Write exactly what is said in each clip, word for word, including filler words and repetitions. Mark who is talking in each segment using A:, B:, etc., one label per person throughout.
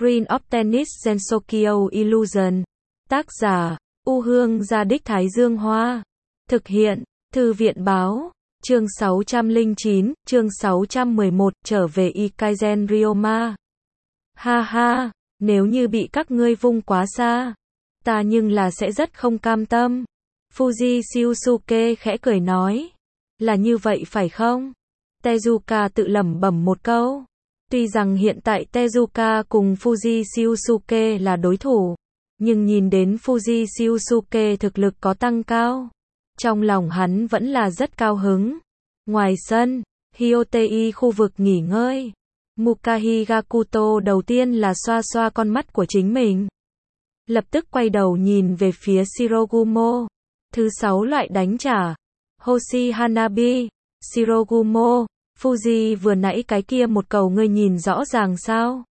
A: Screen of Tennis Gensokyo Illusion. Tác giả, U Hương Gia Đích Thái Dương Hoa. Thực hiện, Thư viện Báo. Chương sáu trăm lẻ chín, chương sáu trăm mười một, trở về Ikaizen Ryoma. Ha ha, nếu như bị các ngươi vung quá xa, ta nhưng là sẽ rất không cam tâm. Fuji Shiosuke khẽ cười nói. Là như vậy phải không? Tezuka tự lẩm bẩm một câu. Tuy rằng hiện tại Tezuka cùng Fuji Shiosuke là đối thủ, nhưng nhìn đến Fuji Shiosuke thực lực có tăng cao, trong lòng hắn vẫn là rất cao hứng. Ngoài sân, Hyotei khu vực nghỉ ngơi, Mukahi Gakuto đầu tiên là xoa xoa con mắt của chính mình. Lập tức quay đầu nhìn về phía Shirogumo. Thứ sáu loại đánh trả. Hoshi Hanabi. Shirogumo, Fuji vừa nãy cái kia một cầu ngươi nhìn rõ ràng sao?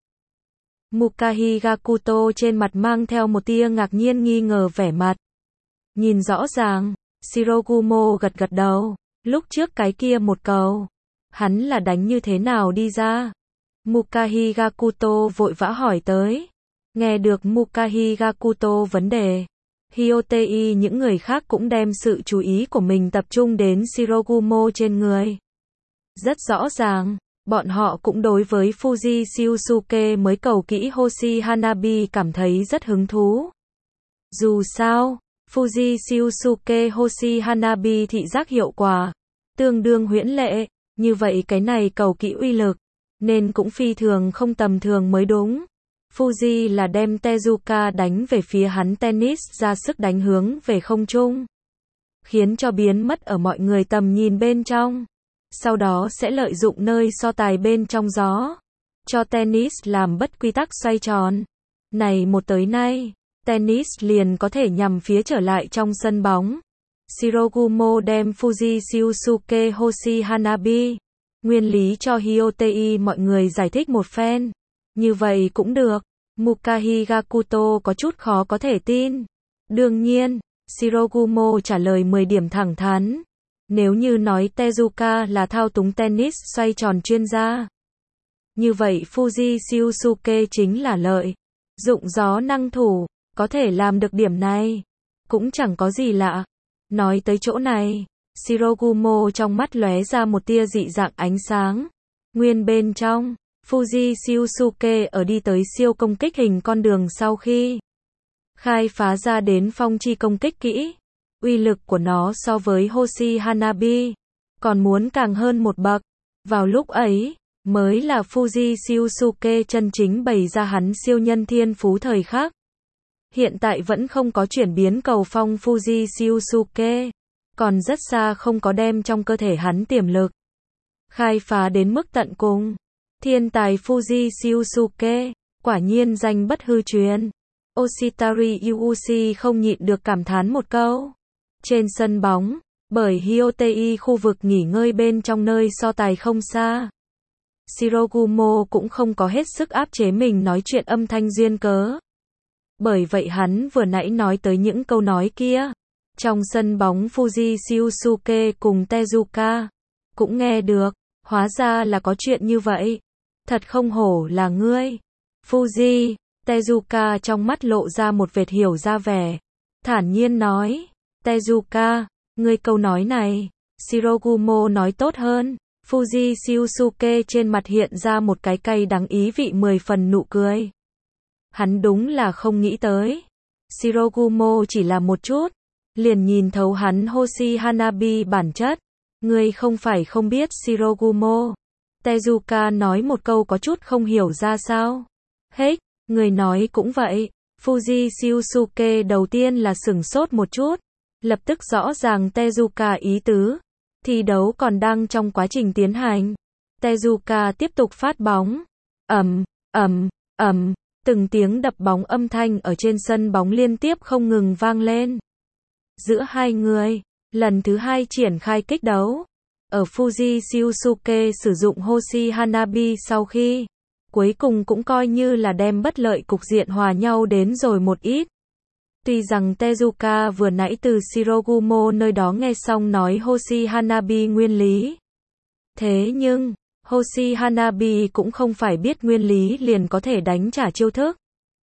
A: Mukahi Gakuto trên mặt mang theo một tia ngạc nhiên nghi ngờ vẻ mặt. Nhìn rõ ràng, Shirogumo gật gật đầu. Lúc trước cái kia một cầu, hắn là đánh như thế nào đi ra? Mukahi Gakuto vội vã hỏi tới. Nghe được Mukahi Gakuto vấn đề, Hyotei những người khác cũng đem sự chú ý của mình tập trung đến Shirogumo trên người. Rất rõ ràng, bọn họ cũng đối với Fuji Shiosuke mới cầu kỹ Hoshi Hanabi cảm thấy rất hứng thú. Dù sao, Fuji Shiosuke Hoshi Hanabi thị giác hiệu quả tương đương huyễn lệ, như vậy cái này cầu kỹ uy lực nên cũng phi thường không tầm thường mới đúng. Fuji là đem Tezuka đánh về phía hắn tennis ra sức đánh hướng về không trung, khiến cho biến mất ở mọi người tầm nhìn bên trong. Sau đó sẽ lợi dụng nơi so tài bên trong gió, cho tennis làm bất quy tắc xoay tròn. Này một tới nay, tennis liền có thể nhằm phía trở lại trong sân bóng. Shirogumo đem Fuji Shiosuke Hoshi Hanabi nguyên lý cho Hyotei mọi người giải thích một phen. Như vậy cũng được. Mukahi Gakuto có chút khó có thể tin. Đương nhiên, Shirogumo trả lời mười điểm thẳng thắn. Nếu như nói Tezuka là thao túng tennis xoay tròn chuyên gia, như vậy Fuji Shiosuke chính là lợi dụng gió năng thủ, có thể làm được điểm này cũng chẳng có gì lạ. Nói tới chỗ này, Shirogumo trong mắt lóe ra một tia dị dạng ánh sáng. Nguyên bên trong, Fuji Shiosuke ở đi tới siêu công kích hình con đường sau khi khai phá ra đến phong chi công kích kỹ, uy lực của nó so với Hoshi Hanabi còn muốn càng hơn một bậc. Vào lúc ấy, mới là Fuji Shiosuke chân chính bày ra hắn siêu nhân thiên phú thời khắc. Hiện tại vẫn không có chuyển biến cầu phong Fuji Shiosuke, còn rất xa không có đem trong cơ thể hắn tiềm lực khai phá đến mức tận cùng. Thiên tài Fuji Shiosuke, quả nhiên danh bất hư truyền. Oshitari Yuushi không nhịn được cảm thán một câu. Trên sân bóng, bởi Hyotei khu vực nghỉ ngơi bên trong nơi so tài không xa, Shirogumo cũng không có hết sức áp chế mình nói chuyện âm thanh duyên cớ. Bởi vậy hắn vừa nãy nói tới những câu nói kia, trong sân bóng Fuji Shiosuke cùng Tezuka cũng nghe được. Hóa ra là có chuyện như vậy. Thật không hổ là ngươi, Fuji. Tezuka trong mắt lộ ra một vệt hiểu ra vẻ, thản nhiên nói. Tezuka, ngươi câu nói này, Shirogumo nói tốt hơn. Fuji Shiosuke trên mặt hiện ra một cái cay đắng ý vị mười phần nụ cười. Hắn đúng là không nghĩ tới. Shirogumo chỉ là một chút, liền nhìn thấu hắn Hoshi Hanabi bản chất. Ngươi không phải không biết Shirogumo. Tezuka nói một câu có chút không hiểu ra sao. Hết, người nói cũng vậy. Fuji Shiosuke đầu tiên là sửng sốt một chút, lập tức rõ ràng Tezuka ý tứ. Thi đấu còn đang trong quá trình tiến hành. Tezuka tiếp tục phát bóng. Ầm, ầm, ầm, từng tiếng đập bóng âm thanh ở trên sân bóng liên tiếp không ngừng vang lên. Giữa hai người, lần thứ hai triển khai kích đấu. Ở Fuji Shiosuke sử dụng Hoshi Hanabi sau khi, cuối cùng cũng coi như là đem bất lợi cục diện hòa nhau đến rồi một ít. Tuy rằng Tezuka vừa nãy từ Shirogumo nơi đó nghe xong nói Hoshi Hanabi nguyên lý. Thế nhưng, Hoshi Hanabi cũng không phải biết nguyên lý liền có thể đánh trả chiêu thức.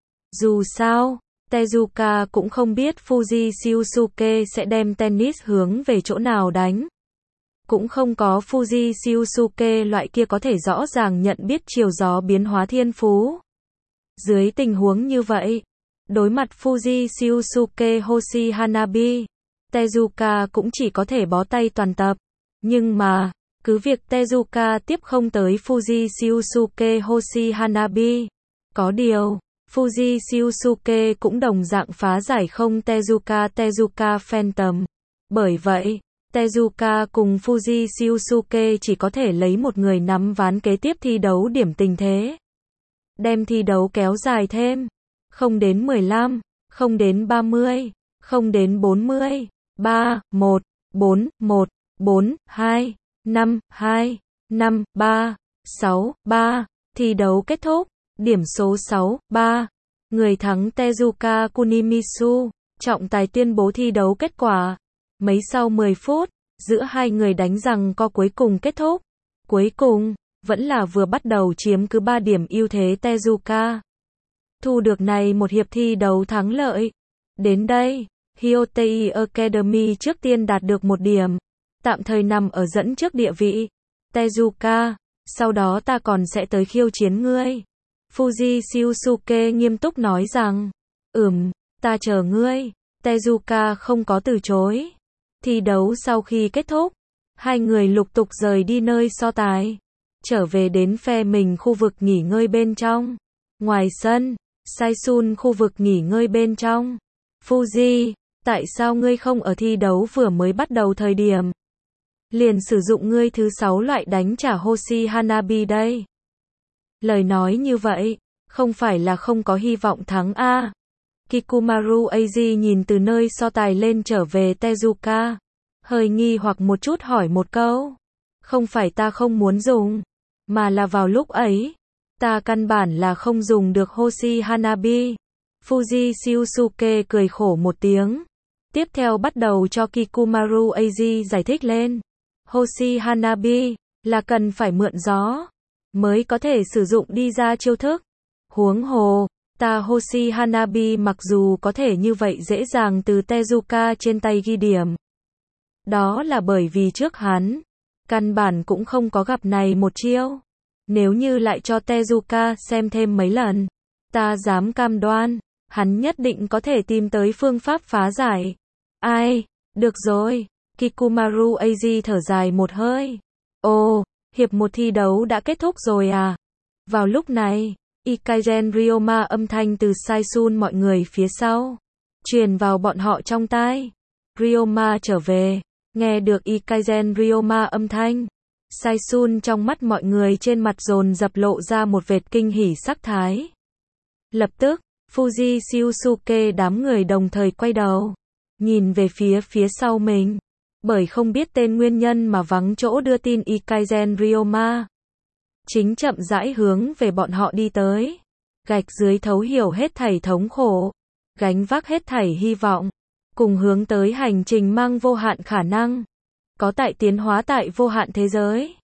A: Dù sao, Tezuka cũng không biết Fuji Shiosuke sẽ đem tennis hướng về chỗ nào đánh. Cũng không có Fuji Shiosuke loại kia có thể rõ ràng nhận biết chiều gió biến hóa thiên phú. Dưới tình huống như vậy, đối mặt Fuji Shiosuke Hoshi Hanabi, Tezuka cũng chỉ có thể bó tay toàn tập. Nhưng mà, cứ việc Tezuka tiếp không tới Fuji Shiosuke Hoshi Hanabi. Có điều, Fuji Shiosuke cũng đồng dạng phá giải không Tezuka Tezuka Phantom. Bởi vậy, Tezuka cùng Fuji Shiosuke chỉ có thể lấy một người nắm ván kế tiếp thi đấu điểm tình thế. Đem thi đấu kéo dài thêm. Không đến mười lăm, không đến ba mươi, không đến bốn mươi, ba, một, bốn, một, bốn, hai, năm, hai, năm, ba, sáu, ba. Thi đấu kết thúc. Điểm số sáu, ba. Người thắng Tezuka Kunimitsu. Trọng tài tuyên bố thi đấu kết quả. Mấy sau mười phút, giữa hai người đánh giằng co cuối cùng kết thúc. Cuối cùng, vẫn là vừa bắt đầu chiếm cứ ba điểm ưu thế Tezuka. Thu được này một hiệp thi đấu thắng lợi. Đến đây, Hyotei Academy trước tiên đạt được một điểm. Tạm thời nằm ở dẫn trước địa vị. Tezuka, sau đó ta còn sẽ tới khiêu chiến ngươi. Fuji Shiosuke nghiêm túc nói rằng, ừm, ta chờ ngươi. Tezuka không có từ chối. Thi đấu sau khi kết thúc, hai người lục tục rời đi nơi so tài, trở về đến phe mình khu vực nghỉ ngơi bên trong. Ngoài sân, Saisun khu vực nghỉ ngơi bên trong. Fuji, tại sao ngươi không ở thi đấu vừa mới bắt đầu thời điểm liền sử dụng ngươi thứ sáu loại đánh trả Hoshi Hanabi đây? Lời nói như vậy, không phải là không có hy vọng thắng a? Kikumaru Eiji nhìn từ nơi so tài lên trở về Tezuka, hơi nghi hoặc một chút hỏi một câu. Không phải ta không muốn dùng, mà là vào lúc ấy, ta căn bản là không dùng được Hoshi Hanabi. Fuji Shiosuke cười khổ một tiếng. Tiếp theo bắt đầu cho Kikumaru Eiji giải thích lên. Hoshi Hanabi là cần phải mượn gió mới có thể sử dụng đi ra chiêu thức. Huống hồ, ta Hoshi Hanabi mặc dù có thể như vậy dễ dàng từ Tezuka trên tay ghi điểm. Đó là bởi vì trước hắn, căn bản cũng không có gặp này một chiêu. Nếu như lại cho Tezuka xem thêm mấy lần, ta dám cam đoan, hắn nhất định có thể tìm tới phương pháp phá giải. Ai, được rồi, Kikumaru Eiji thở dài một hơi. Ồ, hiệp một thi đấu đã kết thúc rồi à? Vào lúc này, Ikagen Ryoma âm thanh từ Saisun mọi người phía sau truyền vào bọn họ trong tai. Ryoma trở về. Nghe được Ikagen Ryoma âm thanh, Saisun trong mắt mọi người trên mặt dồn dập lộ ra một vệt kinh hỉ sắc thái. Lập tức, Fuji Shiosuke đám người đồng thời quay đầu, nhìn về phía phía sau mình, bởi không biết tên nguyên nhân mà vắng chỗ đưa tin Ikagen Ryoma. Chính chậm rãi hướng về bọn họ đi tới, gạch dưới thấu hiểu hết thảy thống khổ, gánh vác hết thảy hy vọng, cùng hướng tới hành trình mang vô hạn khả năng, có tại tiến hóa tại vô hạn thế giới.